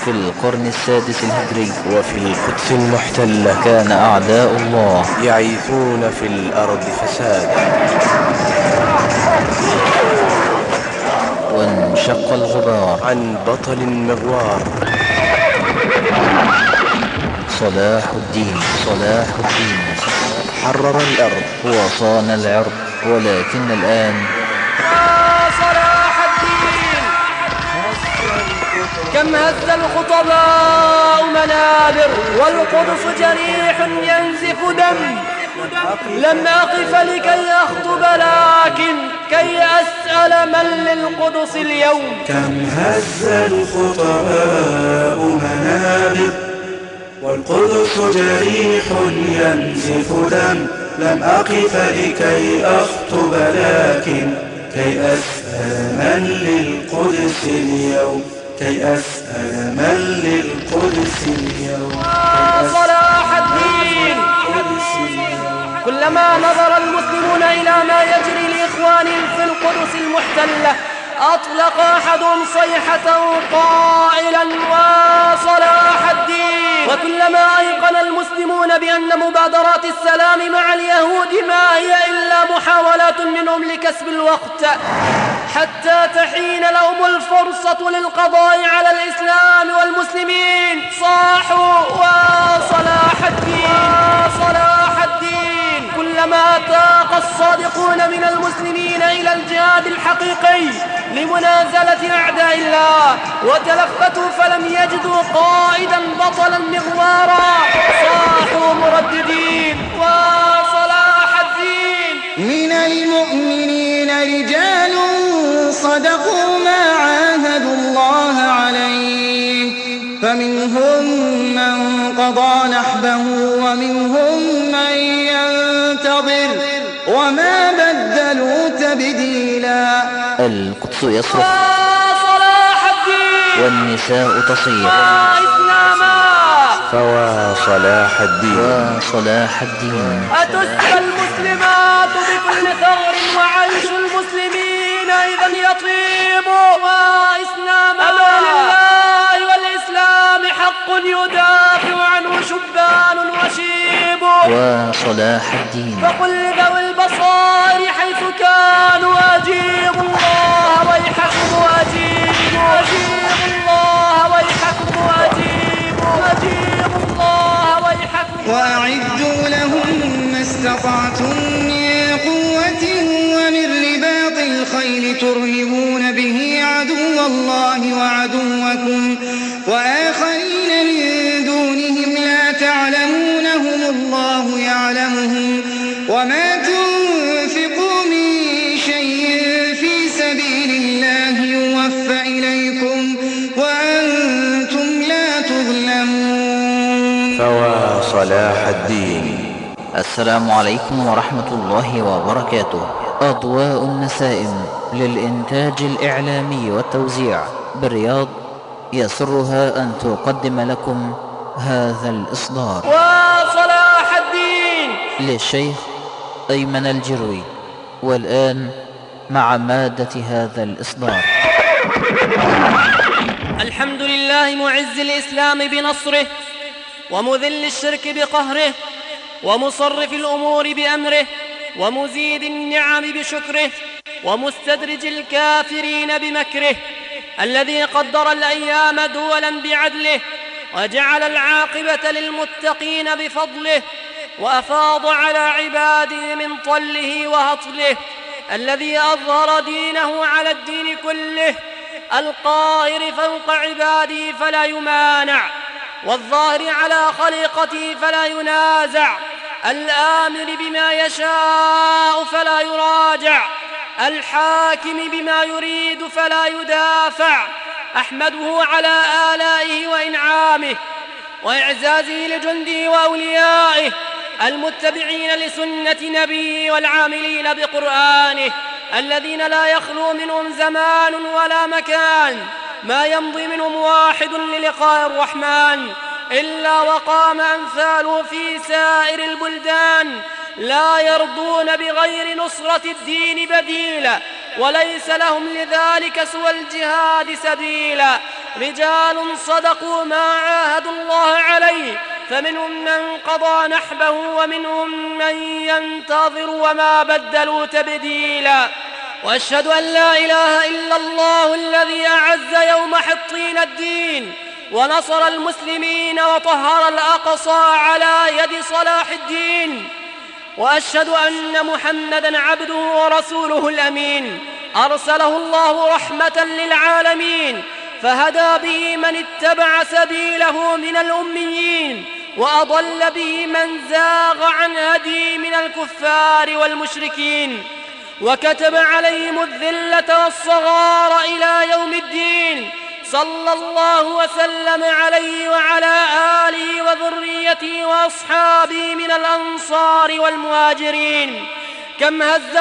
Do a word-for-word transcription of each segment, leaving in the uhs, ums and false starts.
في القرن السادس الهجري وفي القدس المحتلة كان أعداء الله يعيثون في الأرض فسادا، وانشق الغبار عن بطل مغوار صلاح الدين صلاح الدين حرر الأرض وصان العرض. ولكن الآن صلاح الدين كم هز الخطباء منابر، والقدس جريح ينزف دم. لم أقف لكي أخطب لكن كي أسأل من للقدس اليوم. كم هز الخطباء منابر، والقدس جريح ينزف دم. لم أقف لكي أخطب لكن كي أسأل من للقدس اليوم، كي أسأل من للقدس اليوم. صلاح الدين كلما نظر المسلمون إلى ما يجري لإخوانهم في القدس المحتلة أطلق أحدهم صيحة قائلا وصلاح الدين. وكلما أيقن المسلمون بأن مبادرات السلام مع اليهود ما هي إلا محاولات منهم لكسب الوقت حتى تحين لهم الفرصة للقضاء على الإسلام والمسلمين صاحوا وصلاح الدين صلاح الدين. كلما تاق الصادقون من المسلمين إلى الجهاد الحقيقي لمنازلة أعداء الله وتلفتوا فلم يجدوا قائدا بطلا مغوارا صاحوا مرددين وصلاح الدين. من المؤمنين رجال صدقوا ما عاهدوا الله عليه، فمنهم من قضى نحبه ومنهم من ينتظر وما بدلوا تبديلا. القدس يصرخ صلاح الدين والنساء تصيح فوا صلاح الدين وصلاح الدين. أتسقى المسلمات بكل ثغر وعيش المسلمين إذا يطيب وإسلاما. أما لله والإسلام حق يدافع عنه شبان وشيب وصلاح الدين. فقل لذوي البصائر حيث كانوا أجيبوا الله ويحكم أجيبوا أجيبوا الله ويحكم أجيبوا أجيبوا الله ويحكم. وأعدوا لهم ما استطعتم من قوة ومن رباط الخيل ترهبون به عدو الله وعدوكم وآخرين من دونهم لا تعلمونهم الله يعلمهم. وما تنفقوا من شيء في سبيل الله يوفى إليكم وأنتم لا تظلمون. فوا صلاح الدين. السلام عليكم ورحمة الله وبركاته. أضواء النسائم للإنتاج الإعلامي والتوزيع بالرياض يسرها أن تقدم لكم هذا الإصدار. وصلاح الدين للشيخ أيمن الجروي. والآن مع مادة هذا الإصدار. الحمد لله معز الإسلام بنصره، ومذل الشرك بقهره، ومصرف الأمور بأمره، ومزيد النعم بشكره، ومستدرج الكافرين بمكره، الذي قدر الأيام دولا بعدله، وجعل العاقبة للمتقين بفضله، وأفاض على عباده من طله وهطله، الذي أظهر دينه على الدين كله، القاهر فوق عباده فلا يمانع، والظاهر على خليقته فلا ينازع، الآمر بما يشاء فلا يراجع، الحاكم بما يريد فلا يدافع. أحمده على آلائه وإنعامه وإعزازه لجنده وأوليائه المتبعين لسنة نبيه والعاملين بقرآنه، الذين لا يخلو منهم زمان ولا مكان ما يمضي منهم واحد للقاء الرحمن إلا وقام أمثاله في سائر البلدان لا يرضون بغير نصرة الدين بديلا، وليس لهم لذلك سوى الجهاد سبيلا. رجال صدقوا ما عاهدوا الله عليه، فمنهم من قضى نحبه ومنهم من ينتظر وما بدلوا تبديلا. وأشهد أن لا إله إلا الله الذي أعز يوم حطين الدين ونصر المسلمين وطهر الأقصى على يد صلاح الدين. وأشهد أن محمدًا عبده ورسوله الأمين، أرسله الله رحمة للعالمين، فهدى به من اتبع سبيله من الأميين، وأضل به من زاغ عن هدي من الكفار والمشركين، وكتب عليهم الذلة والصغار إلى يوم الدين. صلى الله وسلم عليه وعلى آله وذريته وأصحابه من الأنصار والمهاجرين. كم هز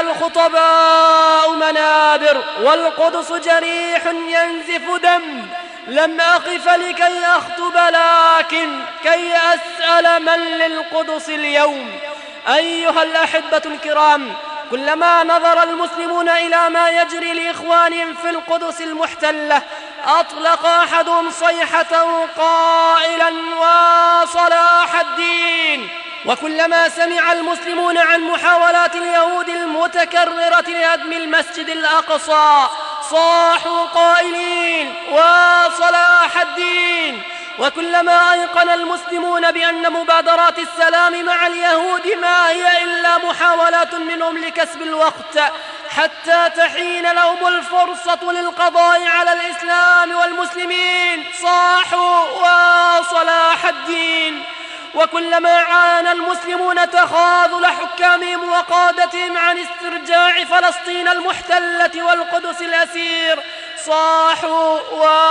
الخطباء منابر والقدس جريح ينزف دم، لم أقف لكي أخطب لكن كي أسأل من للقدس اليوم. أيها الأحبة الكرام، كلما نظر المسلمون إلى ما يجري لإخوانهم في القدس المحتلة أطلق أحدهم صيحة قائلا: وصلاح الدين. وكلما سمع المسلمون عن محاولات اليهود المتكررة لهدم المسجد الأقصى صاحوا قائلين: وصلاح الدين. وكلما أيقن المسلمون بأن مبادرات السلام مع اليهود ما هي إلا محاولات منهم لكسب الوقت حتى تحين لهم الفرصة للقضاء على الإسلام والمسلمين صاحوا: وصلاح الدين. وكلما عانى المسلمون تخاذل حكامهم وقادتهم عن استرجاع فلسطين المحتلة والقدس الأسير صاحوا: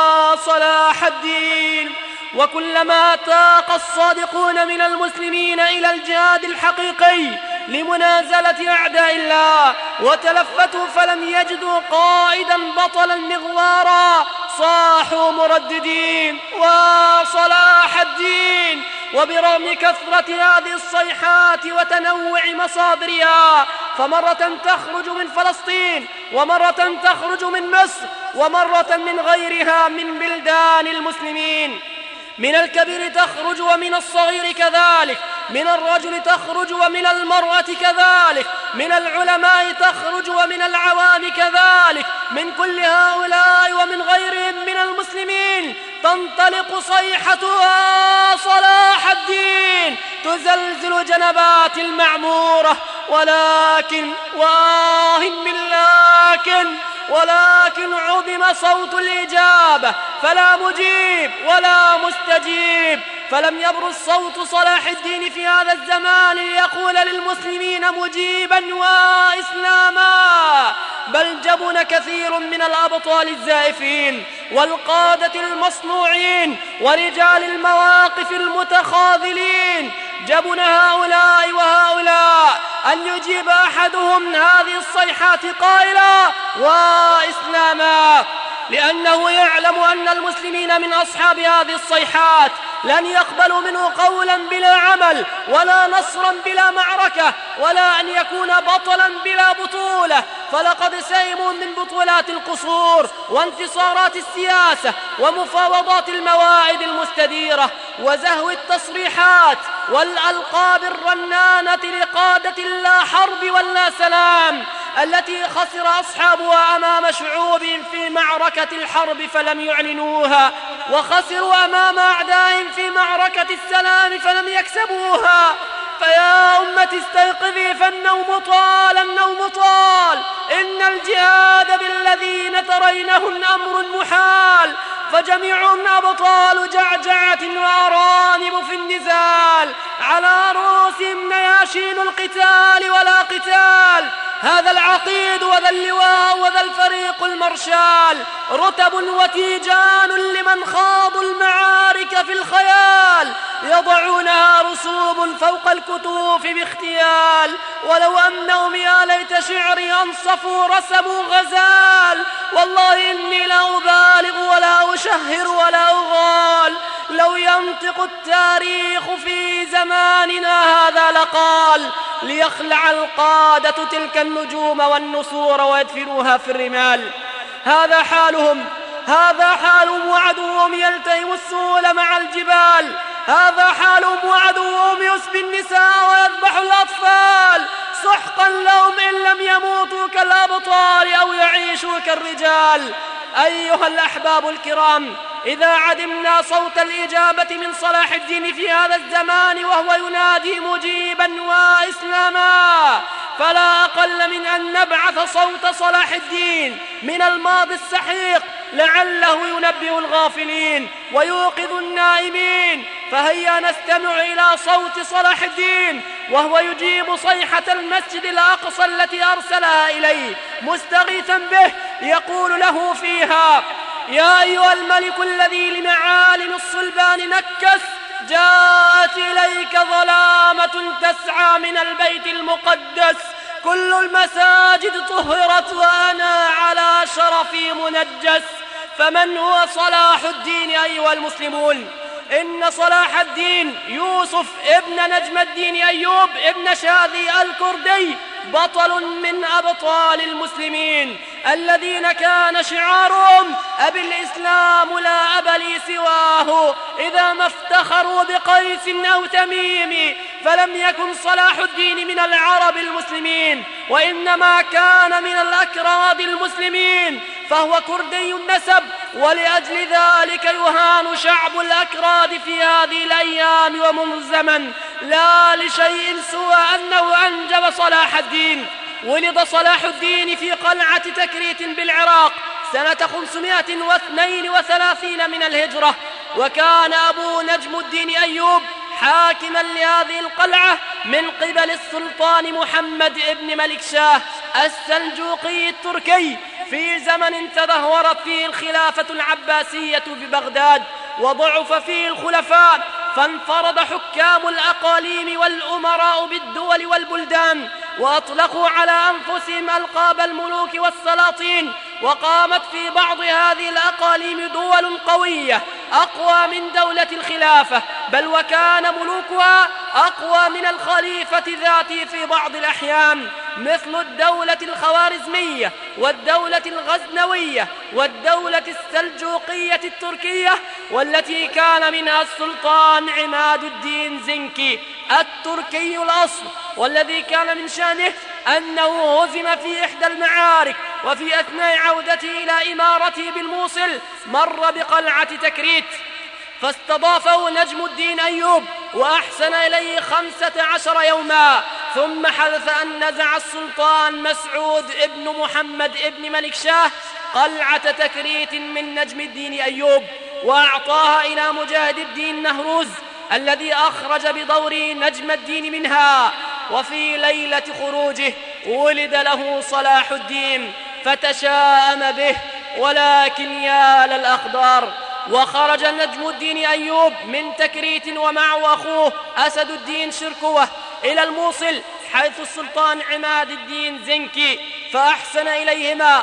وصلاح الدين. وكلما تاق الصادقون من المسلمين إلى الجهاد الحقيقي لمنازلة أعداء الله وتلفتوا فلم يجدوا قائدا بطلا مغوارا صاحوا مرددين: وصلاح الدين. وبرغم كثرة هذه الصيحات وتنوع مصادرها فمرة تخرج من فلسطين ومرة تخرج من مصر ومرة من غيرها من بلدان المسلمين، من الكبير تخرج ومن الصغير كذلك، من الرجل تخرج ومن المرأة كذلك، من العلماء تخرج ومن العوام كذلك، من كل هؤلاء ومن غيرهم من المسلمين تنطلق صيحتها: صلاح الدين، تزلزل جنبات المعمورة. ولكن واه من لكن ولكن عظم صوت الإجابة فلا مجيب ولا مستجيب، فلم يبرز صوت صلاح الدين في هذا الزمان ليقول للمسلمين مجيبا وإسلاما، بل جبن كثير من الأبطال الزائفين والقادة المصنوعين ورجال المواقف المتخاذلين، جبن هؤلاء وهؤلاء أن يجيب أحدهم هذه الصيحات قائلا: وإسلاما، لأنه يعلم أن المسلمين من أصحاب هذه الصيحات لن يقبلوا منه قولا بلا عمل، ولا نصرا بلا معركة، ولا أن يكون بطلا بلا بطولة، فلقد سئموا من بطولات القصور وانتصارات السياسة ومفاوضات المواعيد المستديرة وزهو التصريحات والألقاب الرنانة لقادة لا حرب ولا سلام التي خسر أصحابها أمام شعوبهم في معركة الحرب فلم يعلنوها، وخسروا أمام أعدائهم في معركة السلام فلم يكسبوها. فيا أمة استيقظي فالنوم طال، النوم طال، إن الجهاد بالذين ترينهن أمر محال، فجميعهم أبطال جعجعة وأرانب في النزال، على رؤوسهم نياشين القتال ولا قتال. هذا العقيد وذا اللواء وذا الفريق المرشال، رتب وتيجان لمن خاضوا المعارك في الخيال، يضعونها رسوب فوق الكتوف باختيال. ولو أنهم يا ليت شعري أنصفوا رسموا غزال، والله إني لا أبالغ ولا أشهر ولا أغال، لو ينطق التاريخ في زماننا هذا لقال: ليخلع القادة تلك النجوم والنسور ويدفنوها في الرمال. هذا حالهم، هذا حالهم وعدوهم يلتهم السهول مع الجبال، هذا حالهم وعدوهم يسبي النساء ويذبح الأطفال. سحقا لهم إن لم يموتوا كالأبطال أو يعيشوا كالرجال. أيها الأحباب الكرام، إذا عدمنا صوت الإجابة من صلاح الدين في هذا الزمان وهو ينادي مجيبا وإسلاما، فلا أقل من أن نبعث صوت صلاح الدين من الماضي السحيق لعله ينبه الغافلين ويوقظ النائمين. فهيا نستمع إلى صوت صلاح الدين وهو يجيب صيحة المسجد الأقصى التي أرسلها إليه مستغيثا به، يقول له فيها: يا أيها الملك الذي لمعالم الصلبان نكس، جاءت إليك ظلامة تسعى من البيت المقدس، كل المساجد طهرت وأنا على شرفي منجس. فمن هو صلاح الدين أيها المسلمون؟ إن صلاح الدين يوسف ابن نجم الدين أيوب ابن شاذي الكردي بطل من أبطال المسلمين الذين كان شعارهم: أبي الإسلام لا أب لي سواه. إذا ما افتخروا بقيس أو تميم فلم يكن صلاح الدين من العرب المسلمين، وإنما كان من الأكراد المسلمين، فهو كردي النسب، ولأجل ذلك يهان شعب الأكراد في هذه الأيام ومنذ الزمن، لا لشيء سوى أنه أنجب صلاح الدين. ولد صلاح الدين في قلعة تكريت بالعراق سنة خمسمائة واثنين وثلاثين من الهجرة، وكان أبو نجم الدين أيوب حاكما لهذه القلعة من قبل السلطان محمد ابن ملك شاه السلجوقي التركي في زمن تدهورت فيه الخلافة العباسية ببغداد وضعف فيه الخلفاء، فانفرد حكام الأقاليم والأمراء بالدول والبلدان وأطلقوا على أنفسهم ألقاب الملوك والسلاطين، وقامت في بعض هذه الأقاليم دول قوية أقوى من دولة الخلافة، بل وكان ملوكها أقوى من الخليفة ذاته في بعض الأحيان، مثل الدولة الخوارزمية والدولة الغزنوية والدولة السلجوقية التركية، والتي كان منها السلطان عماد الدين زنكي التركي الأصل، والذي كان من شأنه أنه هزم في إحدى المعارك، وفي أثناء عودته إلى إمارته بالموصل مر بقلعة تكريت فاستضافه نجم الدين أيوب وأحسن إليه خمسة عشر يوما، ثم حدث أن نزع السلطان مسعود ابن محمد ابن ملك شاه قلعة تكريت من نجم الدين أيوب وأعطاها إلى مجاهد الدين نهروز الذي أخرج بدوره نجم الدين منها. وفي ليلة خروجه ولد له صلاح الدين فتشاءم به، ولكن يا للأقدار، وخرج نجم الدين أيوب من تكريت ومعه أخوه أسد الدين شركوة إلى الموصل حيث السلطان عماد الدين زنكي، فأحسن إليهما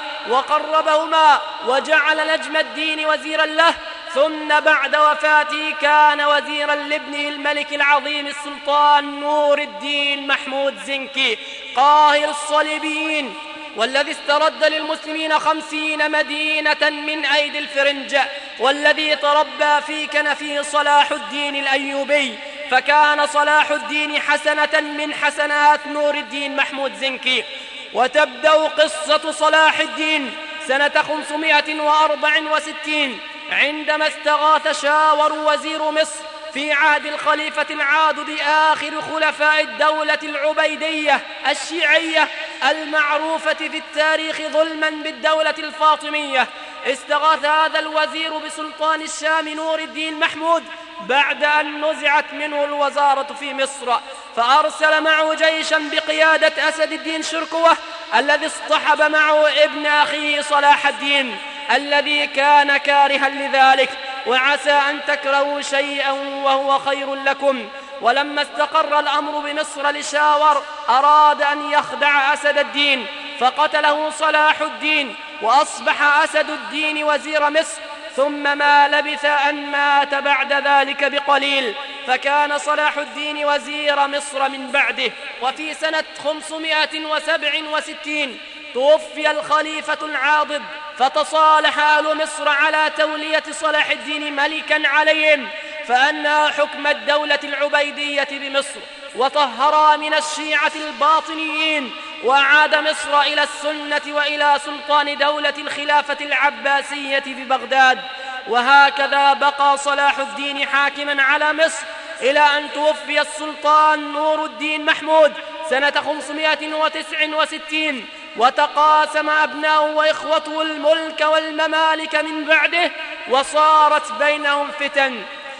وقربهما وجعل نجم الدين وزيرا له، ثم بعد وفاته كان وزيرا لابنه الملك العظيم السلطان نور الدين محمود زنكي قاهر الصليبيين، والذي استرد للمسلمين خمسين مدينة من أيدي الفرنج، والذي تربى في كنفه صلاح الدين الأيوبي، فكان صلاح الدين حسنة من حسنات نور الدين محمود زنكي. وتبدأ قصة صلاح الدين سنة خمسمائة وأربعة وستين عندما استغاث شاور وزير مصر في عهد الخليفة العاضد آخر خلفاء الدولة العبيدية الشيعية المعروفة في التاريخ ظلما بالدولة الفاطمية. استغاث هذا الوزير بسلطان الشام نور الدين محمود بعد أن نزعت منه الوزارة في مصر، فأرسل معه جيشا بقيادة أسد الدين شركوة الذي اصطحب معه ابن أخيه صلاح الدين الذي كان كارها لذلك، وعسى أن تكرهوا شيئا وهو خير لكم. ولما استقر الأمر بمصر لشاور أراد أن يخدع أسد الدين فقتله صلاح الدين، وأصبح أسد الدين وزير مصر، ثم ما لبث أن مات بعد ذلك بقليل، فكان صلاح الدين وزير مصر من بعده. وفي سنة خمسمائة وسبع وستين توفي الخليفة العاضد فتصالح أهل مصر على تولية صلاح الدين ملكا عليهم، فأنهى حكم الدولة العبيدية بمصر وطهرها من الشيعة الباطنيين، وأعاد مصر إلى السنة وإلى سلطان دولة الخلافة العباسية ببغداد. وهكذا بقى صلاح الدين حاكما على مصر إلى أن توفي السلطان نور الدين محمود سنة خمسمائة وتسعة وستين، وتقاسم أبناؤه وإخوته الملك والممالك من بعده، وصارت بينهم فتن.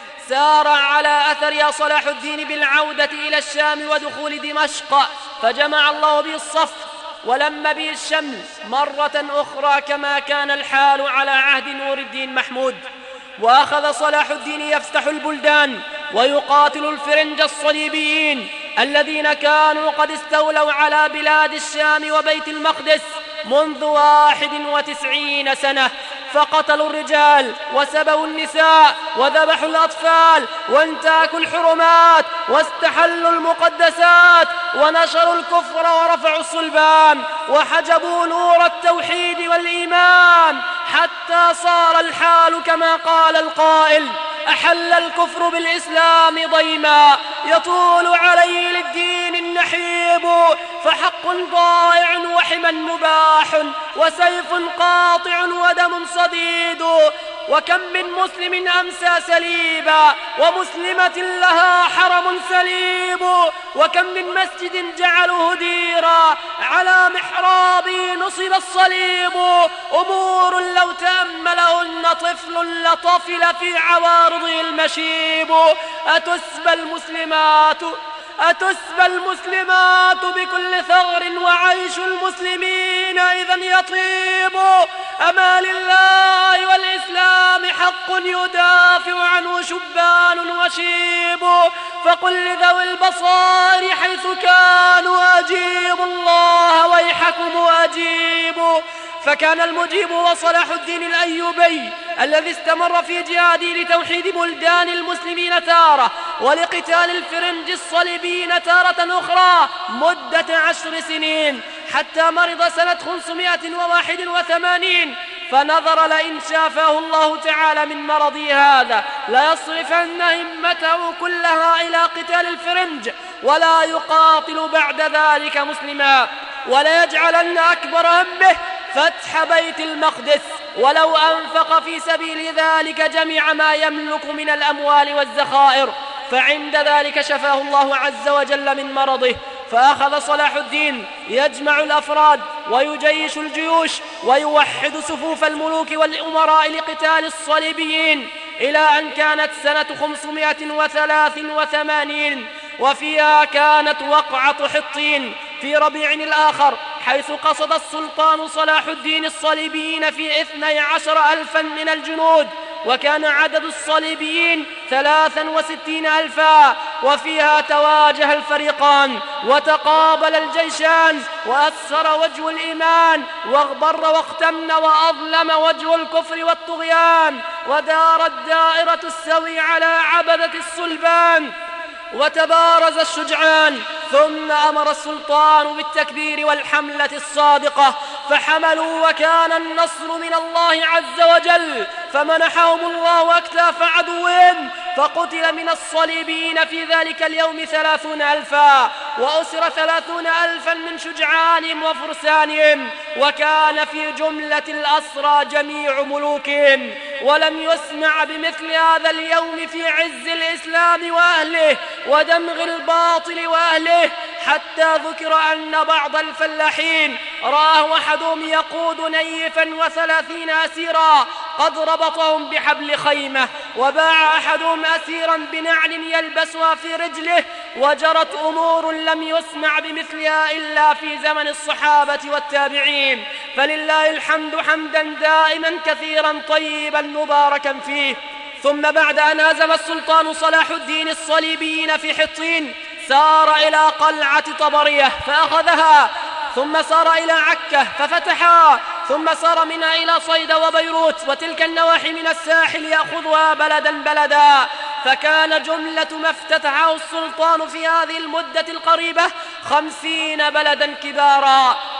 سار على أثرها صلاح الدين بالعودة إلى الشام ودخول دمشق، فجمع الله به الصف ولم به الشمل مرة أخرى كما كان الحال على عهد نور الدين محمود. وأخذ صلاح الدين يفتح البلدان ويقاتل الفرنج الصليبيين الذين كانوا قد استولوا على بلاد الشام وبيت المقدس منذ واحد وتسعين سنة، فقتلوا الرجال وسبوا النساء وذبحوا الأطفال وانتهكوا الحرمات واستحلوا المقدسات ونشروا الكفر ورفعوا الصلبان وحجبوا نور التوحيد والإيمان، حتى صار الحال كما قال القائل: أحل الكفر بالإسلام ضيما يطول عليه للدين النحيب، فحق ضائع وحما مباح وسيف قاطع ودم صديد، وكم من مسلم أمسى سليبا ومسلمة لها حرم سليب، وكم من مسجد جعلوه ديرا على محرابه نصب الصليب، أمور لو تأملهن طفل لطفل في عوارضه المشيب. أتسبى المسلمات أتسبى المسلمات بكل ثغر وعيش المسلمين إذا يطيب، أما لله والإسلام حق يدافع عنه شبان وشيب، فقل لذوي البصائر حيث كانوا أجيبوا الله ويحكم أجيبوا. فكان المجيب هو صلاح الدين الأيوبي الذي استمر في جهاده لتوحيد بلدان المسلمين تارة ولقتال الفرنج الصليبيين تارة أخرى مدة عشر سنين، حتى مرض سنة خمسمائة وواحد وثمانين، فنظر لئن شافاه الله تعالى من مرضه هذا ليصرفن همته كلها إلى قتال الفرنج ولا يقاتل بعد ذلك مسلما، ولا يجعلن أكبر همه فتح بيت المقدس، ولو أنفق في سبيل ذلك جميع ما يملك من الأموال والذخائر. فعند ذلك شفاه الله عز وجل من مرضه، فأخذ صلاح الدين يجمع الأفراد ويجيش الجيوش ويوحد صفوف الملوك والأمراء لقتال الصليبيين، إلى أن كانت سنة خمسمائة وثلاث وثمانين، وفيها كانت وقعة حطين في ربيع الآخر، حيث قصد السلطان صلاح الدين الصليبيين في اثني عشر ألفا من الجنود، وكان عدد الصليبيين ثلاثا وستين ألفا، وفيها تواجه الفريقان وتقابل الجيشان، وأسفر وجه الإيمان واغبر واختمن وأظلم وجه الكفر والطغيان، ودارت دائرة السوي على عبدة الصلبان، وتبارز الشجعان. ثم أمر السلطان بالتكبير والحملة الصادقة، فحملوا وكان النصر من الله عز وجل، فمنحهم الله أكتاف عدوهم، فقتل من الصليبيين في ذلك اليوم ثلاثون ألفا، وأسر ثلاثون ألفا من شجعانهم وفرسانهم، وكان في جملة الأسرى جميع ملوكهم. ولم يسمع بمثل هذا اليوم في عز الإسلام وأهله ودمغ الباطل وأهله، حتى ذكر أن بعض الفلاحين رآه أحدهم يقود نيفا وثلاثين أسيرا قد ربطهم بحبل خيمة، وباع أحدهم أسيرا بنعل يلبسها في رجله، وجرت أمور لم يسمع بمثلها إلا في زمن الصحابة والتابعين، فلله الحمد حمدا دائما كثيرا طيبا مباركا فيه. ثم بعد أن هزم السلطان صلاح الدين الصليبيين في حطين، سار إلى قلعة طبرية فأخذها، ثم سار إلى عكا ففتحها، ثم سار منها إلى صيدا وبيروت وتلك النواحي من الساحل يأخذها بلدا بلدا، فكان جملة ما افتتحه السلطان في هذه المدة القريبة خمسين بلدا كبارا،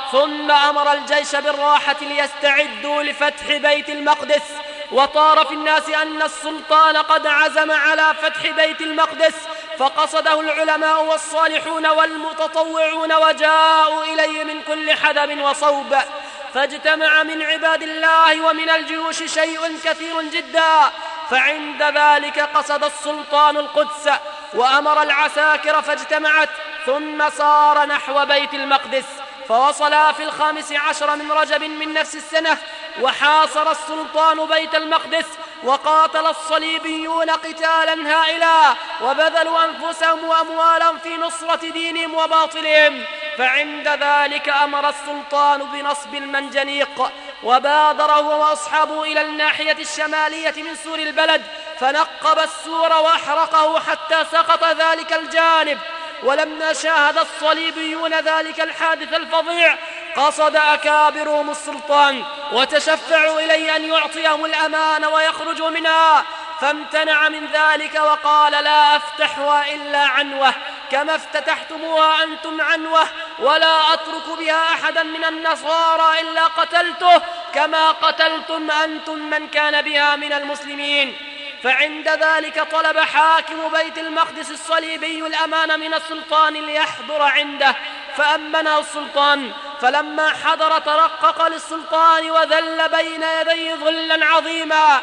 ثم أمر الجيش بالراحة ليستعدوا لفتح بيت المقدس. وطار في الناس أن السلطان قد عزم على فتح بيت المقدس، فقصده العلماء والصالحون والمتطوعون وجاءوا إليه من كل حدب وصوب، فاجتمع من عباد الله ومن الجيوش شيء كثير جدا. فعند ذلك قصد السلطان القدس وأمر العساكر فاجتمعت، ثم سار نحو بيت المقدس، فوصلا في الخامس عشر من رجب من نفس السنة، وحاصر السلطان بيت المقدس، وقاتل الصليبيون قتالا هائلا، وبذلوا أنفسهم وأموالهم في نصرة دينهم وباطلهم. فعند ذلك أمر السلطان بنصب المنجنيق، وبادر هو وأصحابه إلى الناحية الشمالية من سور البلد، فنقب السور وأحرقه حتى سقط ذلك الجانب. ولما شاهد الصليبيون ذلك الحادث الفظيع قصد أكابرهم السلطان وتشفعوا إليه أن يعطيهم الأمان ويخرجوا منها، فامتنع من ذلك وقال: لا أفتحها إلا عنوة كما افتتحتموها أنتم عنوة، ولا أترك بها أحدا من النصارى إلا قتلته كما قتلتم أنتم من كان بها من المسلمين. فعند ذلك طلب حاكم بيت المقدس الصليبي الأمان من السلطان ليحضر عنده، فأمنه السلطان. فلما حضر ترقق للسلطان وذل بين يديه ذلا عظيما،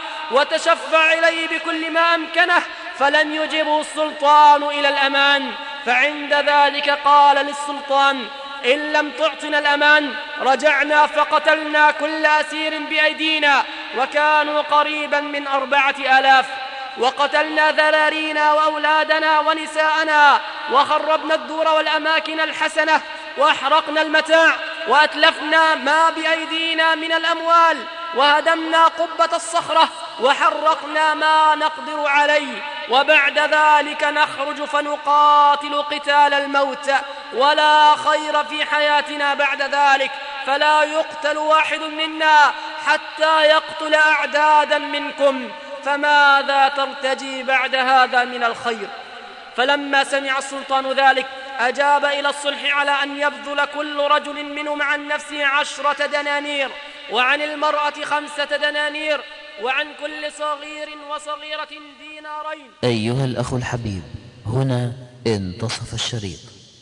وتشفع إليه بكل ما أمكنه، فلم يجبه السلطان إلى الأمان. فعند ذلك قال للسلطان: إن لم تعطنا الأمان رجعنا فقتلنا كل أسير بأيدينا، وكانوا قريبا من أربعة آلاف، وقتلنا ذرارينا وأولادنا ونساءنا، وخربنا الدور والأماكن الحسنة، وأحرقنا المتاع، وأتلفنا ما بأيدينا من الأموال، وهدمنا قبة الصخرة، وحرقنا ما نقدر عليه، وبعد ذلك نخرج فنقاتل قتال الموت، ولا خير في حياتنا بعد ذلك، فلا يقتل واحد منا حتى يقتل أعدادا منكم، فماذا ترتجي بعد هذا من الخير؟ فلما سمع السلطان ذلك أجاب إلى الصلح على أن يبذل كل رجل منهم عن نفسه عشرة دنانير، وعن المرأة خمسة دنانير، وعن كل صغير وصغيرة دينارين. أيها الأخ الحبيب، هنا انتصف الشريط.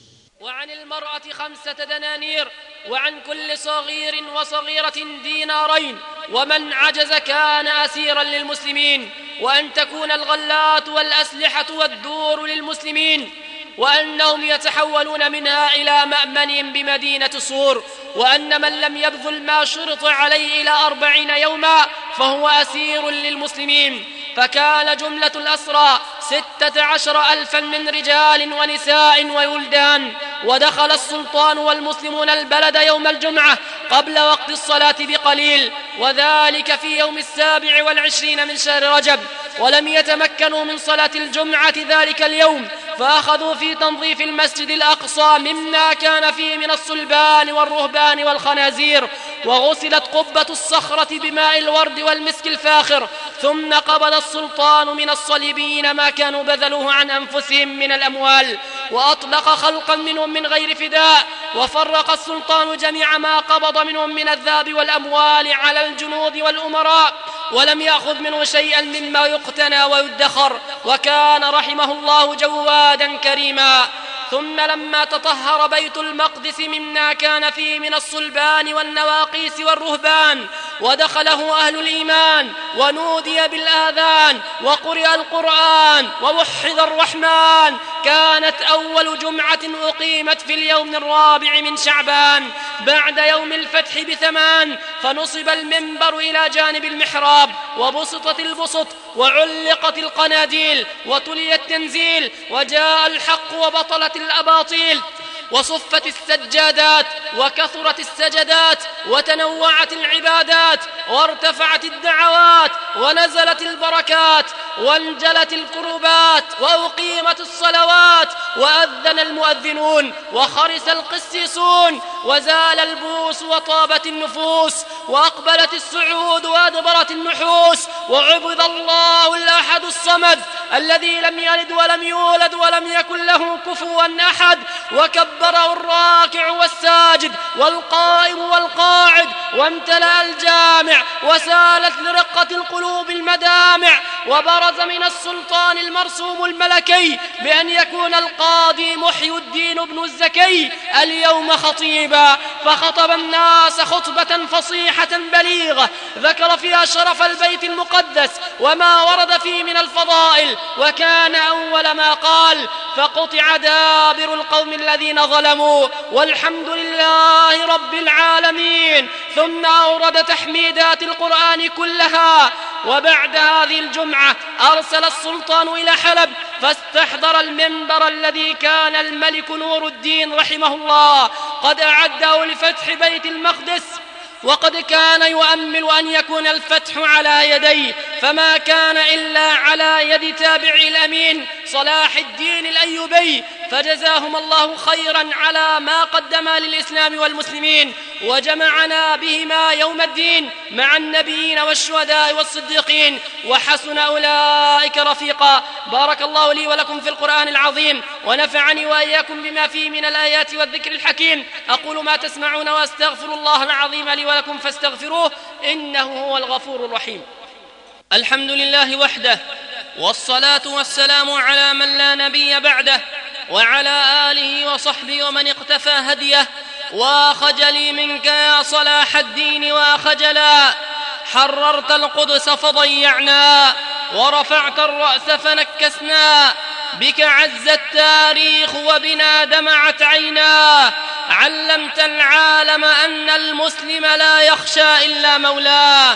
وعن المرأة خمسة دنانير، وعن كل صغير وصغيرة دينارين، ومن عجز كان أسيرا للمسلمين، وأن تكون الغلات والأسلحة والدور للمسلمين، وأنهم يتحولون منها إلى مأمنهم بمدينة صور، وأن من لم يبذل ما شرط عليه إلى أربعين يوما فهو أسير للمسلمين. فكان جملة الأسرى ستة عشر ألفا من رجال ونساء وولدان. ودخل السلطان والمسلمون البلد يوم الجمعة قبل وقت الصلاة بقليل، وذلك في يوم السابع والعشرين من شهر رجب، ولم يتمكنوا من صلاة الجمعة ذلك اليوم، فأخذوا في تنظيف المسجد الأقصى مما كان فيه من الصلبان والرهبان والخنازير، وغسلت قبة الصخرة بماء الورد والمسك الفاخر. ثم قبض السلطان من الصليبيين ما كانوا بذلوه عن أنفسهم من الأموال، وأطلق خلقا منهم من غير فداء، وفرق السلطان جميع ما قبض منهم من الذهب والأموال على الجنود والأمراء، ولم يأخذ منه شيئا مما يقتنى ويدخر، وكان رحمه الله جوادا كريما. ثم لما تطهر بيت المقدس مما كان فيه من الصلبان والنواقيس والرهبان، ودخله أهل الإيمان، ونودي بالآذان، وقرئ القرآن، ووحد الرحمن، كانت أول جمعة أقيمت في اليوم الرابع من شعبان بعد يوم الفتح بثمان، فنصب المنبر إلى جانب المحراب، وبسطت البسط، وعلقت القناديل، وتلي التنزيل، وجاء الحق وبطلت الأباطيل، وصفت السجادات، وكثرت السجدات، وتنوعت العبادات، وارتفعت الدعوات، ونزلت البركات. وانجلت الكربات وأقيمت الصلوات وأذن المؤذنون وخرس القسيسون وزال البوس وطابت النفوس وأقبلت السعود وأدبرت النحوس وعبد الله الأحد الصمد الذي لم يلد ولم يولد ولم يكن له كفوا أحد، وكبره الراكع والساجد والقائم والقاعد، وامتلأ الجامع وسالت لرقة القلوب المدامع، وبرز من السلطان المرسوم الملكي بأن يكون القاضي محي الدين بن الزكي اليوم خطيبا، فخطب الناس خطبة فصيحة بليغة ذكر فيها شرف البيت المقدس وما ورد فيه من الفضائل، وكان أول ما قال: فقطع دابر القوم الذين ظلموا والحمد لله رب العالمين، ثم أورد تحميدات القرآن كلها. وبعد هذه الجمعة أرسل السلطان إلى حلب فاستحضر المنبر الذي كان الملك نور الدين رحمه الله قد أعده لفتح بيت المقدس، وقد كان يؤمل أن يكون الفتح على يديه، فما كان إلا على يد تابع الأمين صلاح الدين الأيوبي، فجزاهم الله خيرا على ما قدما للإسلام والمسلمين، وجمعنا بهما يوم الدين مع النبيين والشهداء والصديقين، وحسن أولئك رفيقا. بارك الله لي ولكم في القرآن العظيم، ونفعني وإياكم بما فيه من الآيات والذكر الحكيم. أقول ما تسمعون وأستغفر الله العظيم لي ولكم فاستغفروه إنه هو الغفور الرحيم. الحمد لله وحده، والصلاة والسلام على من لا نبي بعده، وعلى آله وصحبه ومن اقتفى هديه. وخجلي منك يا صلاح الدين وخجلا، حررت القدس فضيعنا، ورفعت الرأس فنكسنا، بك عز التاريخ وبنا دمعت عينا، علمت العالم أن المسلم لا يخشى إلا مولاه،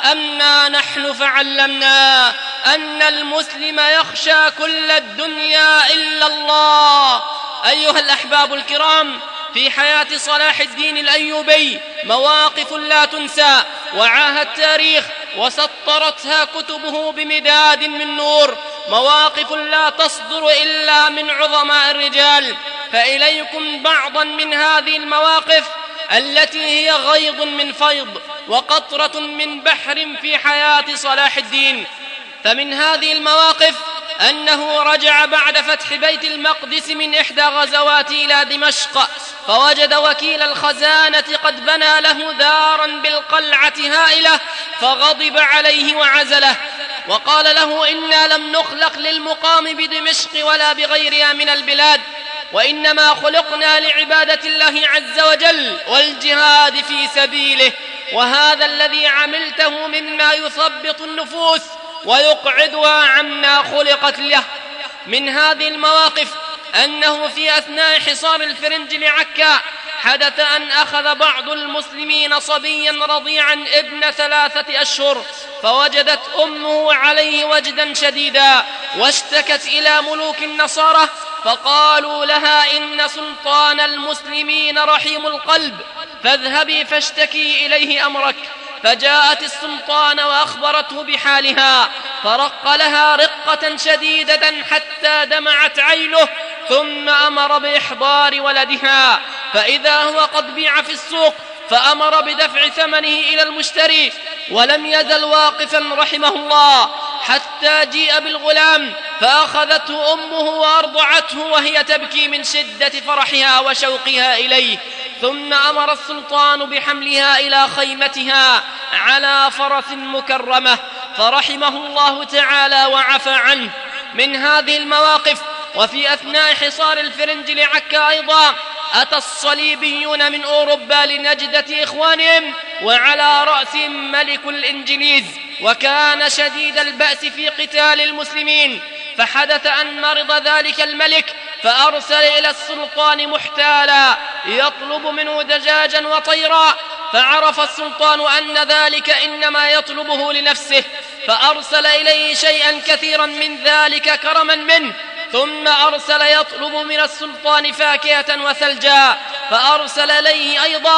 أما نحن فعلمنا أن المسلم يخشى كل الدنيا إلا الله. أيها الأحباب الكرام، في حياة صلاح الدين الأيوبي مواقف لا تنسى وعاها التاريخ وسطرتها كتبه بمداد من نور، مواقف لا تصدر إلا من عظماء الرجال. فإليكم بعضا من هذه المواقف التي هي غيض من فيض وقطرة من بحر في حياة صلاح الدين. فمن هذه المواقف أنه رجع بعد فتح بيت المقدس من إحدى غزواته إلى دمشق، فوجد وكيل الخزانة قد بنى له دارا بالقلعة هائلة، فغضب عليه وعزله وقال له: إنا لم نخلق للمقام بدمشق ولا بغيرها من البلاد، وإنما خلقنا لعبادة الله عز وجل والجهاد في سبيله، وهذا الذي عملته مما يثبط النفوس ويقعدها عما خلقت له. من هذه المواقف أنه في أثناء حصار الفرنج لعكا حدث أن أخذ بعض المسلمين صبيا رضيعا ابن ثلاثة أشهر، فوجدت أمه عليه وجدا شديدا، واشتكت إلى ملوك النصارى، فقالوا لها: إن سلطان المسلمين رحيم القلب، فاذهبي فاشتكي إليه أمرك. فجاءت السلطان وأخبرته بحالها، فرق لها رقة شديدة حتى دمعت عينه، ثم أمر بإحضار ولدها، فإذا هو قد بيع في السوق، فأمر بدفع ثمنه إلى المشتري، ولم يزل واقفا رحمه الله حتى جيء بالغلام، فأخذته أمه وأرضعته وهي تبكي من شدة فرحها وشوقها إليه، ثم أمر السلطان بحملها إلى خيمتها على فرس مكرمة، فرحمه الله تعالى وعفى عنه. من هذه المواقف وفي أثناء حصار الفرنج لعكا أيضا أتى الصليبيون من أوروبا لنجدة إخوانهم، وعلى رأسهم ملك الإنجليز، وكان شديد البأس في قتال المسلمين، فحدث أن مرض ذلك الملك، فأرسل إلى السلطان محتالا يطلب منه دجاجا وطيرا، فعرف السلطان أن ذلك إنما يطلبه لنفسه، فأرسل إليه شيئا كثيرا من ذلك كرما منه، ثم أرسل يطلب من السلطان فاكهة وثلجا، فأرسل إليه أيضا،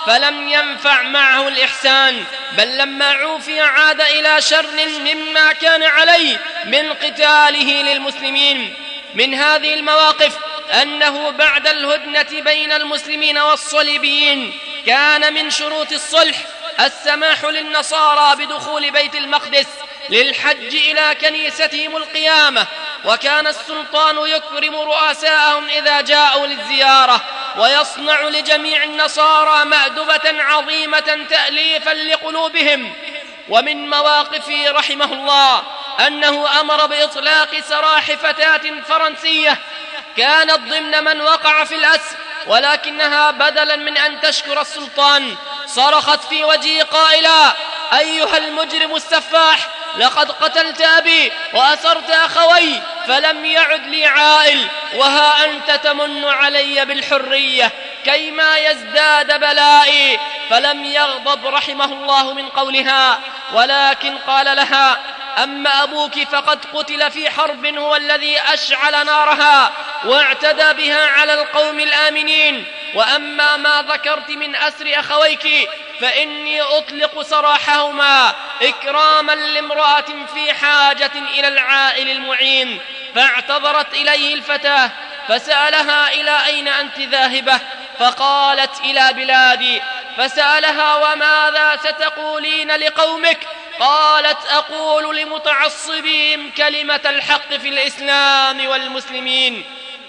فلم ينفع معه الإحسان، بل لما عوفي عاد إلى شر مما كان عليه من قتاله للمسلمين. من هذه المواقف أنه بعد الهدنة بين المسلمين والصليبيين كان من شروط الصلح السماح للنصارى بدخول بيت المقدس للحج إلى كنيستهم القيامة، وكان السلطان يكرم رؤساءهم إذا جاءوا للزيارة، ويصنع لجميع النصارى مأدبة عظيمة تأليفا لقلوبهم. ومن مواقفه رحمه الله أنه أمر بإطلاق سراح فتاة فرنسية كانت ضمن من وقع في الأسر، ولكنها بدلا من أن تشكر السلطان صرخت في وجهه قائلا: أيها المجرم السفاح، لقد قتلت أبي وأسرت أخوي فلم يعد لي عائل، وها أنت تمن علي بالحرية كيما يزداد بلائي. فلم يغضب رحمه الله من قولها، ولكن قال لها: أما أبوك فقد قتل في حرب هو الذي أشعل نارها واعتدى بها على القوم الآمنين، وأما ما ذكرت من أسر أخويك فإني أطلق سراحهما إكراما لامرأة في حاجة إلى العائل المعين. فاعتذرت إليه الفتاة فسألها: إلى أين أنت ذاهبة؟ فقالت: إلى بلادي. فسألها: وماذا ستقولين لقومك؟ قالت: أقول لمتعصبين كلمة الحق في الإسلام والمسلمين.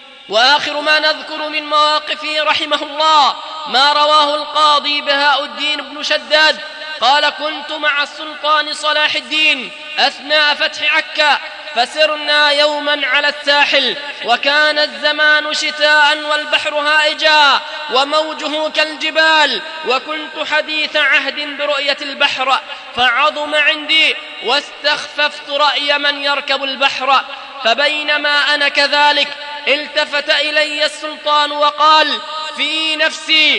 وآخر ما نذكر من مواقفه رحمه الله ما رواه القاضي بهاء الدين بن شداد قال: كنت مع السلطان صلاح الدين أثناء فتح عكا، فسرنا يوما على الساحل، وكان الزمان شتاء والبحر هائجا وموجه كالجبال، وكنت حديث عهد برؤية البحر، فعظم عندي واستخففت رأي من يركب البحر. فبينما أنا كذلك التفت إلي السلطان وقال في نفسي: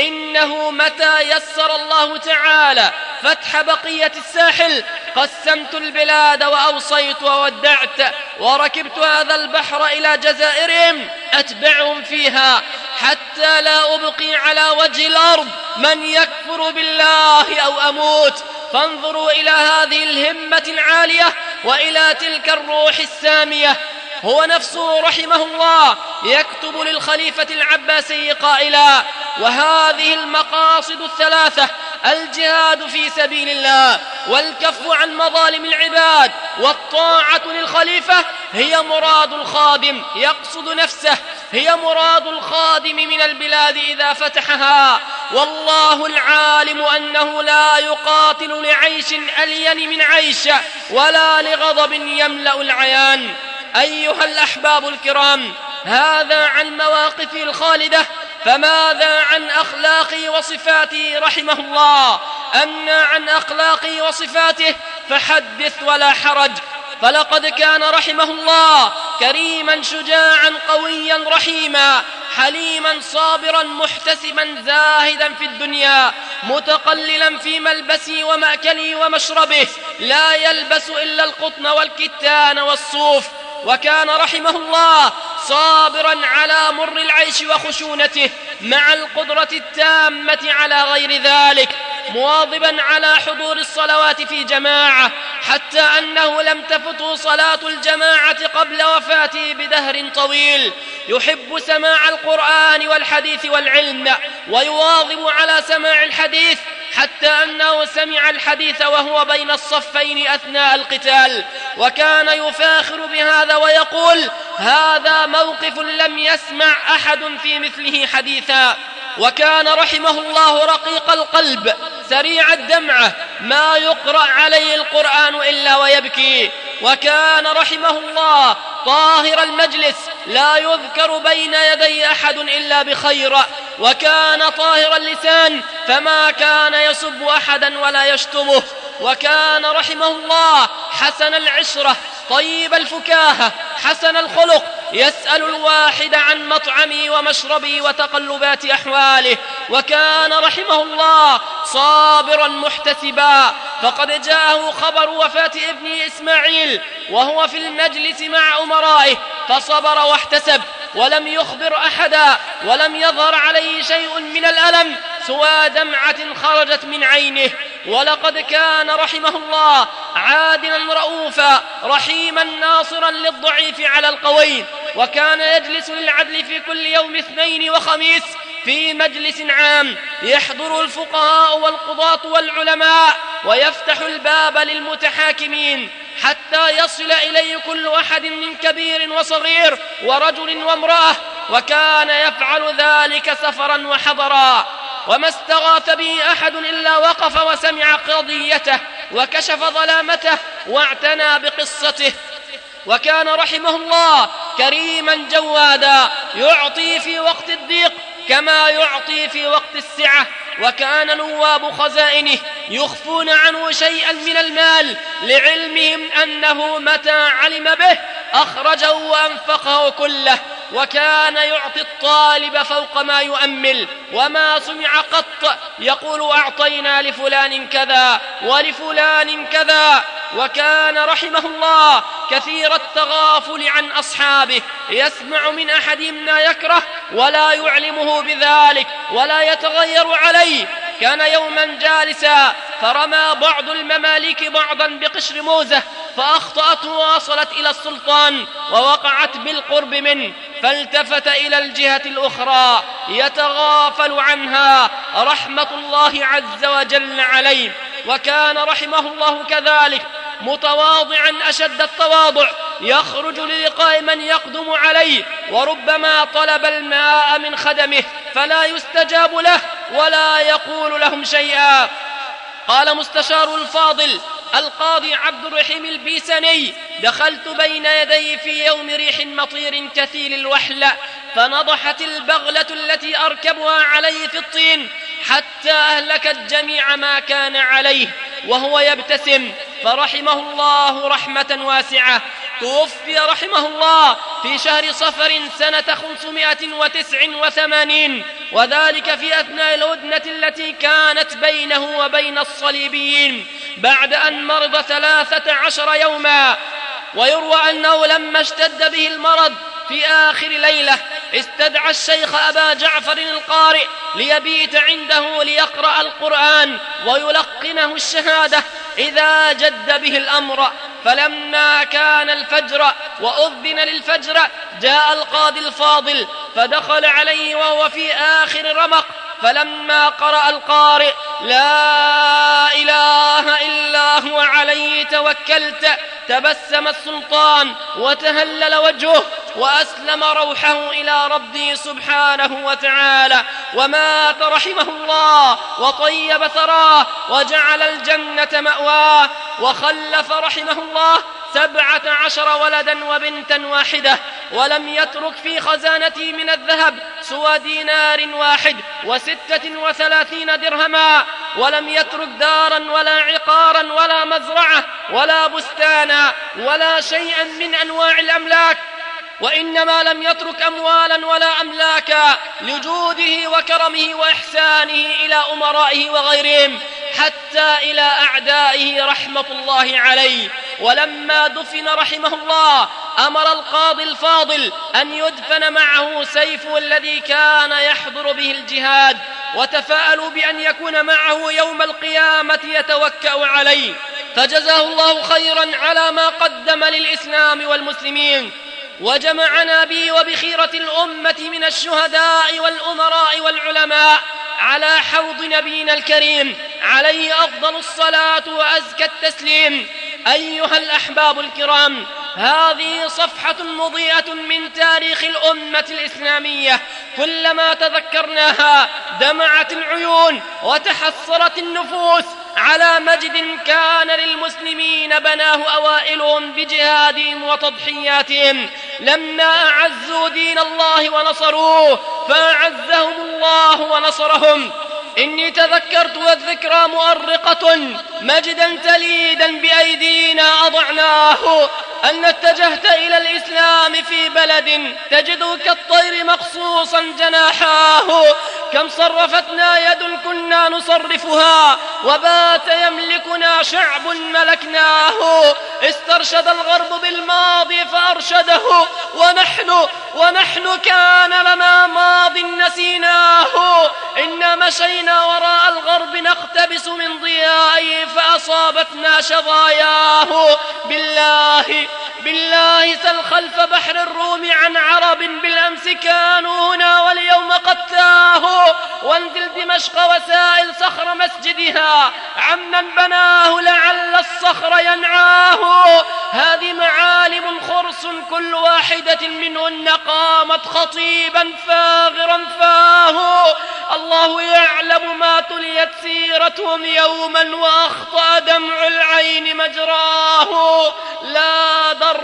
إنه متى يسر الله تعالى فتح بقية الساحل قسمت البلاد وأوصيت وودعت، وركبت هذا البحر إلى جزائرهم أتبعهم فيها حتى لا أبقي على وجه الأرض من يكفر بالله أو أموت. فانظروا إلى هذه الهمة العالية وإلى تلك الروح السامية. هو نفسه رحمه الله يكتب للخليفة العباسي قائلا: وهذه المقاصد الثلاثة: الجهاد في سبيل الله، والكف عن مظالم العباد، والطاعة للخليفة، هي مراد الخادم، يقصد نفسه، هي مراد الخادم من البلاد إذا فتحها. والله العالم أنه لا يقاتل لعيش ألين من عيش ولا لغضب يملأ العيان. أيها الأحباب الكرام، هذا عن مواقفه الخالدة، فماذا عن أخلاقه وصفاته رحمه الله؟ أما عن أخلاقه وصفاته فحدث ولا حرج. فلقد كان رحمه الله كريما شجاعا قويا رحيما حليما صابرا محتسبا زاهدا في الدنيا متقللا في ملبسه ومأكله ومشربه، لا يلبس إلا القطن والكتان والصوف. وكان رحمه الله صابرا على مر العيش وخشونته مع القدرة التامة على غير ذلك، مواظبا على حضور الصلوات في جماعة، حتى أنه لم تفته صلاة الجماعة قبل وفاته بدهر طويل. يحب سماع القرآن والحديث والعلم، ويواظب على سماع الحديث حتى أنه سمع الحديث وهو بين الصفين أثناء القتال، وكان يفاخر بهذا ويقول: هذا موقف لم يسمع أحد في مثله حديثا. وكان رحمه الله رقيق القلب سريع الدمعة، ما يقرأ عليه القرآن إلا ويبكي. وكان رحمه الله طاهر المجلس، لا يذكر بين يدي أحد إلا بخير. وكان طاهر اللسان، فما كان يسب أحدا ولا يشتمه. وكان رحمه الله حسن العشرة، طيب الفكاهة، حسن الخلق، يسأل الواحد عن مطعمه ومشربه وتقلبات أحواله. وكان رحمه الله صابرا محتسبا، فقد جاءه خبر وفاة ابنه إسماعيل وهو في المجلس مع أمرائه، فصبر واحتسب ولم يخبر أحدا، ولم يظهر عليه شيء من الألم، سوى دمعة خرجت من عينه. ولقد كان رحمه الله عادلا رؤوفا رحيما ناصرا للضعيف على القوي، وكان يجلس للعدل في كل يوم اثنين وخميس في مجلس عام يحضر الفقهاء والقضاة والعلماء، ويفتح الباب للمتحاكمين حتى يصل إليه كل أحد من كبير وصغير ورجل وامرأة، وكان يفعل ذلك سفرا وحضرا. وما استغاث به أحد إلا وقف وسمع قضيته وكشف ظلامته واعتنى بقصته. وكان رحمه الله كريما جوادا، يعطي في وقت الضيق كما يعطي في وقت السعة. وكان نواب خزائنه يخفون عنه شيئا من المال لعلمهم أنه متى علم به أخرجه وأنفقه كله، وكان يعطي الطالب فوق ما يؤمل، وما سمع قط يقول أعطينا لفلان كذا ولفلان كذا. وكان رحمه الله كثير التغافل عن أصحابه، يسمع من أحدهم ما يكره ولا يعلمه بذلك ولا يتغير عليه. كان يوما جالسا فرمى بعض المماليك بعضا بقشر موزة فأخطأته ووصلت إلى السلطان ووقعت بالقرب منه، فالتفت إلى الجهة الأخرى يتغافل عنها رحمة الله عز وجل عليه. وكان رحمه الله كذلك متواضعا أشد التواضع، يخرج للقاء من يقدم عليه، وربما طلب الماء من خدمه فلا يستجاب له ولا يقول لهم شيئا. قال مستشار الفاضل القاضي عبد الرحيم البيسني: دخلت بين يدي في يوم ريح مطير كثير الوحل، فنضحت البغلة التي أركبها عليه في الطين حتى أهلكت جميع ما كان عليه وهو يبتسم، فرحمه الله رحمة واسعة. توفي رحمه الله في شهر صفر سنة خمسمائة وتسع وثمانين، وذلك في أثناء الهدنة التي كانت بينه وبين الصليبيين بعد أن مرض ثلاثة عشر يوما. ويروى أنه لما اشتد به المرض في آخر ليلة استدعى الشيخ أبا جعفر القارئ ليبيت عنده ليقرأ القرآن ويلقنه الشهادة إذا جد به الأمر. فلما كان الفجر وأذن للفجر جاء القاضي الفاضل فدخل عليه وهو في آخر رمق، فلما قرأ القارئ لا إله إلا هو عليه توكلت تبسم السلطان وتهلل وجهه وأسلم روحه إلى ربه سبحانه وتعالى، ومات رحمه الله وطيب ثراه وجعل الجنة مأواه. وخلف رحمه الله سبعة عشر ولدا وبنتا واحدة، ولم يترك في خزانته من الذهب سوى دينار واحد وستة وثلاثين درهما، ولم يترك دارا ولا عقارا ولا مزرعة ولا بستانا ولا شيئا من أنواع الأملاك، وإنما لم يترك أموالا ولا أملاكا لجوده وكرمه وإحسانه إلى أمرائه وغيرهم حتى إلى أعدائه رحمة الله عليه. ولما دفن رحمه الله أمر القاضي الفاضل أن يدفن معه سيفه الذي كان يحضر به الجهاد، وتفاءلوا بأن يكون معه يوم القيامة يتوكأ عليه، فجزاه الله خيرا على ما قدم للإسلام والمسلمين، وجمعنا به وبخيرة الأمة من الشهداء والأمراء والعلماء على حوض نبينا الكريم عليه أفضل الصلاة وأزكى التسليم. أيها الأحباب الكرام، هذه صفحة مضيئة من تاريخ الأمة الإسلامية، كلما تذكرناها دمعت العيون وتحسرت النفوس على مجد كان للمسلمين بناه أوائلهم بجهادهم وتضحياتهم لما أعزوا دين الله ونصروه فأعزهم الله ونصرهم. إني تذكرت والذكرى مؤرقة مجدا تليدا بأيدينا أضعناه أن اتجهت إلى الإسلام في بلد تجده كالطير مقصوصا جناحاه، كم صرفتنا يد كنا نصرفها وبات يملكنا شعب ملكناه، استرشد الغرب بالماضي فأرشده ونحن ونحن كان لنا ماض نسيناه، إنا مشينا وراء الغرب نقتبس من ضيائه فأصابتنا شظاياه. بالله بالله سل خلف بحر الروم عن عرب بالأمس كانوا هنا واليوم قد تاهوا، وانزل دمشق وسائل صخر مسجدها عمن بناه لعل الصخر ينعاه. هذه معالم خرص كل واحدة منهن قامت خطيبا فاغرا فاه. الله يعلم ما تليت سيرتهم يوما وأخطأ دمع العين مجراه. لا ضر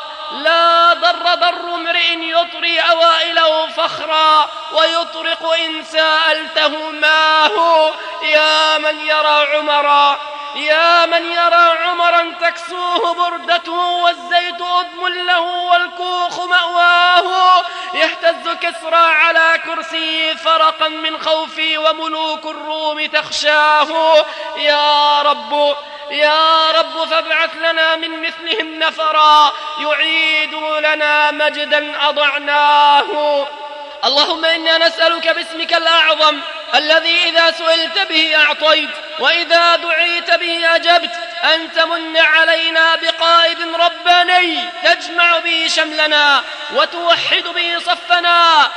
لا ضر ضر امرئ يطري أوائله فخرا ويطرق إن سألته ما هو. يا من يرى عمرا يا من يرى عمرا تكسوه بردته والزيت أدم له والكوخ مأواه. يهتز كسرى على كرسي فرقا من خوفي وملوك الروم تخشاه. يا رب يا رب فابعث لنا من مثلهم نفرا يعيدوا لنا مجدا أضعناه. اللهم إنا نسألك باسمك الأعظم الذي إذا سئلت به أعطيت وإذا دعيت به أجبت أن تمن علينا بقائد رباني تجمع به شملنا وتوحد به صفنا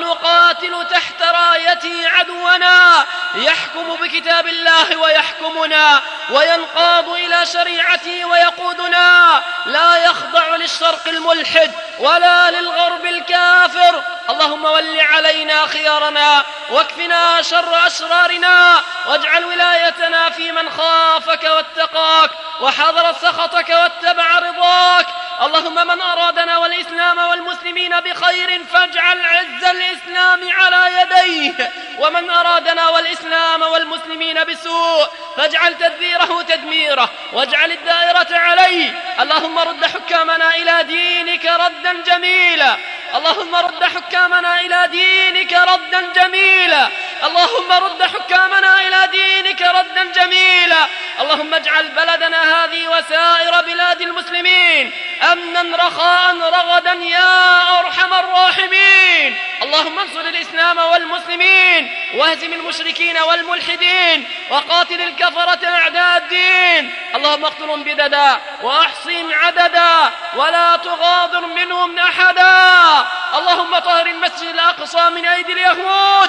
ونقاتل تحت رايته عدونا يحكم بكتاب الله ويحكمنا وينقاد إلى شريعته ويقودنا، لا يخضع للشرق الملحد ولا للغرب الكافر. اللهم ول علينا خيارنا واكفنا شر أشرارنا واجعل ولايتنا في من خافك واتقاك وحذر سخطك واتبع رضاك. اللهم من أرادنا والإسلام والمسلمين بخير فاجعل عز الإسلام على يديه، ومن أرادنا والإسلام والمسلمين بسوء فاجعل تدبيره تدميره واجعل الدائرة عليه. اللهم رد حكامنا إلى دينك ردا جميلا اللهم رد حكامنا إلى دينك ردا جميلا اللهم رد حكامنا إلى دينك ردا جميلا. اللهم اجعل بلدنا هذه وسائر بلاد المسلمين أمنا رخاء رغدا يا أرحم الراحمين. اللهم انصر الإسلام والمسلمين واهزم المشركين والملحدين وقاتل الكفرة أعداء الدين. اللهم اقتلهم بددا وأحصهم عددا ولا تغادر منهم أحدا. اللهم طهر المسجد الأقصى من أيدي اليهود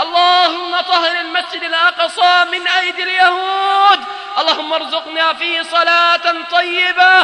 اللهم طهر المسجد الأقصى من أيدي اليهود. اللهم ارزقنا فيه صلاة طيبة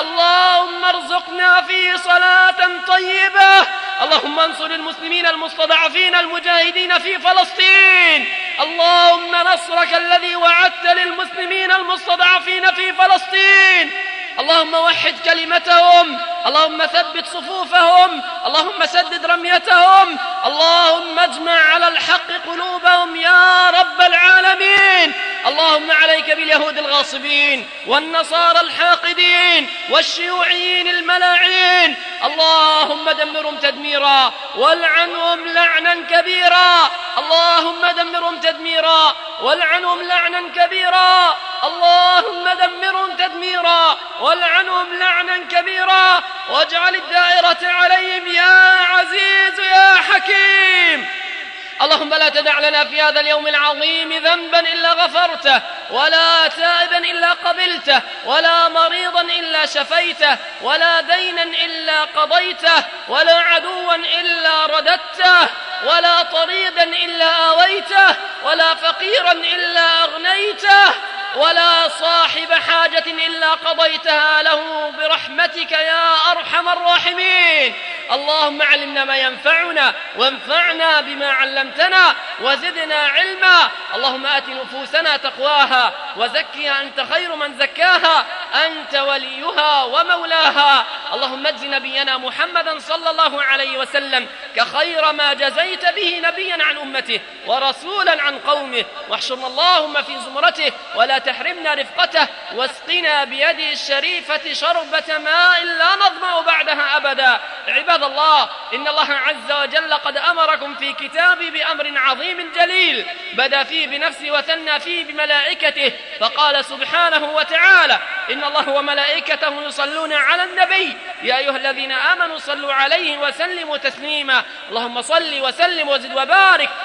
اللهم ارزقنا فيه صلاة طيبة. اللهم انصر المسلمين المستضعفين المجاهدين في فلسطين. اللهم نصرك الذي وعدت للمسلمين المستضعفين في فلسطين. اللهم وحد كلمتهم اللهم ثبت صفوفهم اللهم سدد رميتهم اللهم اجمع على الحق قلوبهم يا رب العالمين. اللهم عليك باليهود الغاصبين والنصارى الحاقدين والشيوعيين الملاعين. اللهم دمرهم تدميرا والعنهم لعنا كبيرا. اللهم دمرهم تدميرا والعنهم لعنا كبيرا. اللهم دمرهم تدميرا والعنهم لعنا كبيرا واجعل الدائرة عليهم يا عزيز يا حكيم. اللهم لا تدع لنا في هذا اليوم العظيم ذنبا إلا غفرته ولا تائبا إلا قبلته ولا مريضا إلا شفيته ولا دينا إلا قضيته ولا عدوا إلا رددته ولا طريدا إلا آويته ولا فقيرا إلا أغنيته ولا صاحب حاجة إلا قضيتها له برحمتك يا أرحم الراحمين. اللهم علمنا ما ينفعنا وانفعنا بما علمتنا وزدنا علما. اللهم آت نفوسنا تقواها وزكها أنت خير من زكاها أنت وليها ومولاها. اللهم اجز نبينا محمدا صلى الله عليه وسلم كخير ما جزيت به نبيا عن أمته ورسولا عن قومه، واحشرنا اللهم في زمرته ولا تحرمنا رفقته، واسقنا بيده الشريفة شربة ماء لا نظمأ بعدها أبدا. عباد الله، إن الله عز وجل قد أمركم في كتابه بأمر عظيم جليل بدأ فيه بنفسه وثنى فيه بملائكته، فقال سبحانه وتعالى: إن الله وملائكته يصلون على النبي يا أيها الذين آمنوا صلوا عليه وسلموا تسليما. اللهم صل وسلم وزد وبارك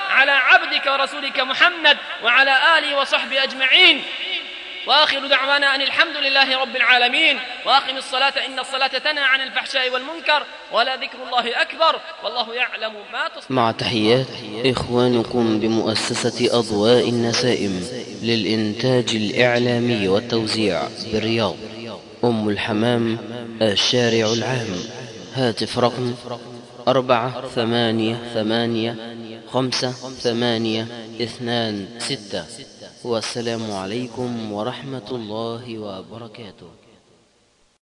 على عبدك ورسولك محمد وعلى آله وصحبه أجمعين. وآخر دعوانا أن الحمد لله رب العالمين. وأقم الصلاة إن الصلاة تنهى عن الفحشاء والمنكر ولذكر الله أكبر والله يعلم ما تصنعون. مع تحيات إخوانكم بمؤسسة أضواء النسائم للإنتاج الإعلامي والتوزيع بالرياض، أم الحمام، الشارع العام. هاتف رقم أربعة ثمانية ثمانية خمسة ثمانية اثنان ستة. والسلام عليكم ورحمة الله وبركاته.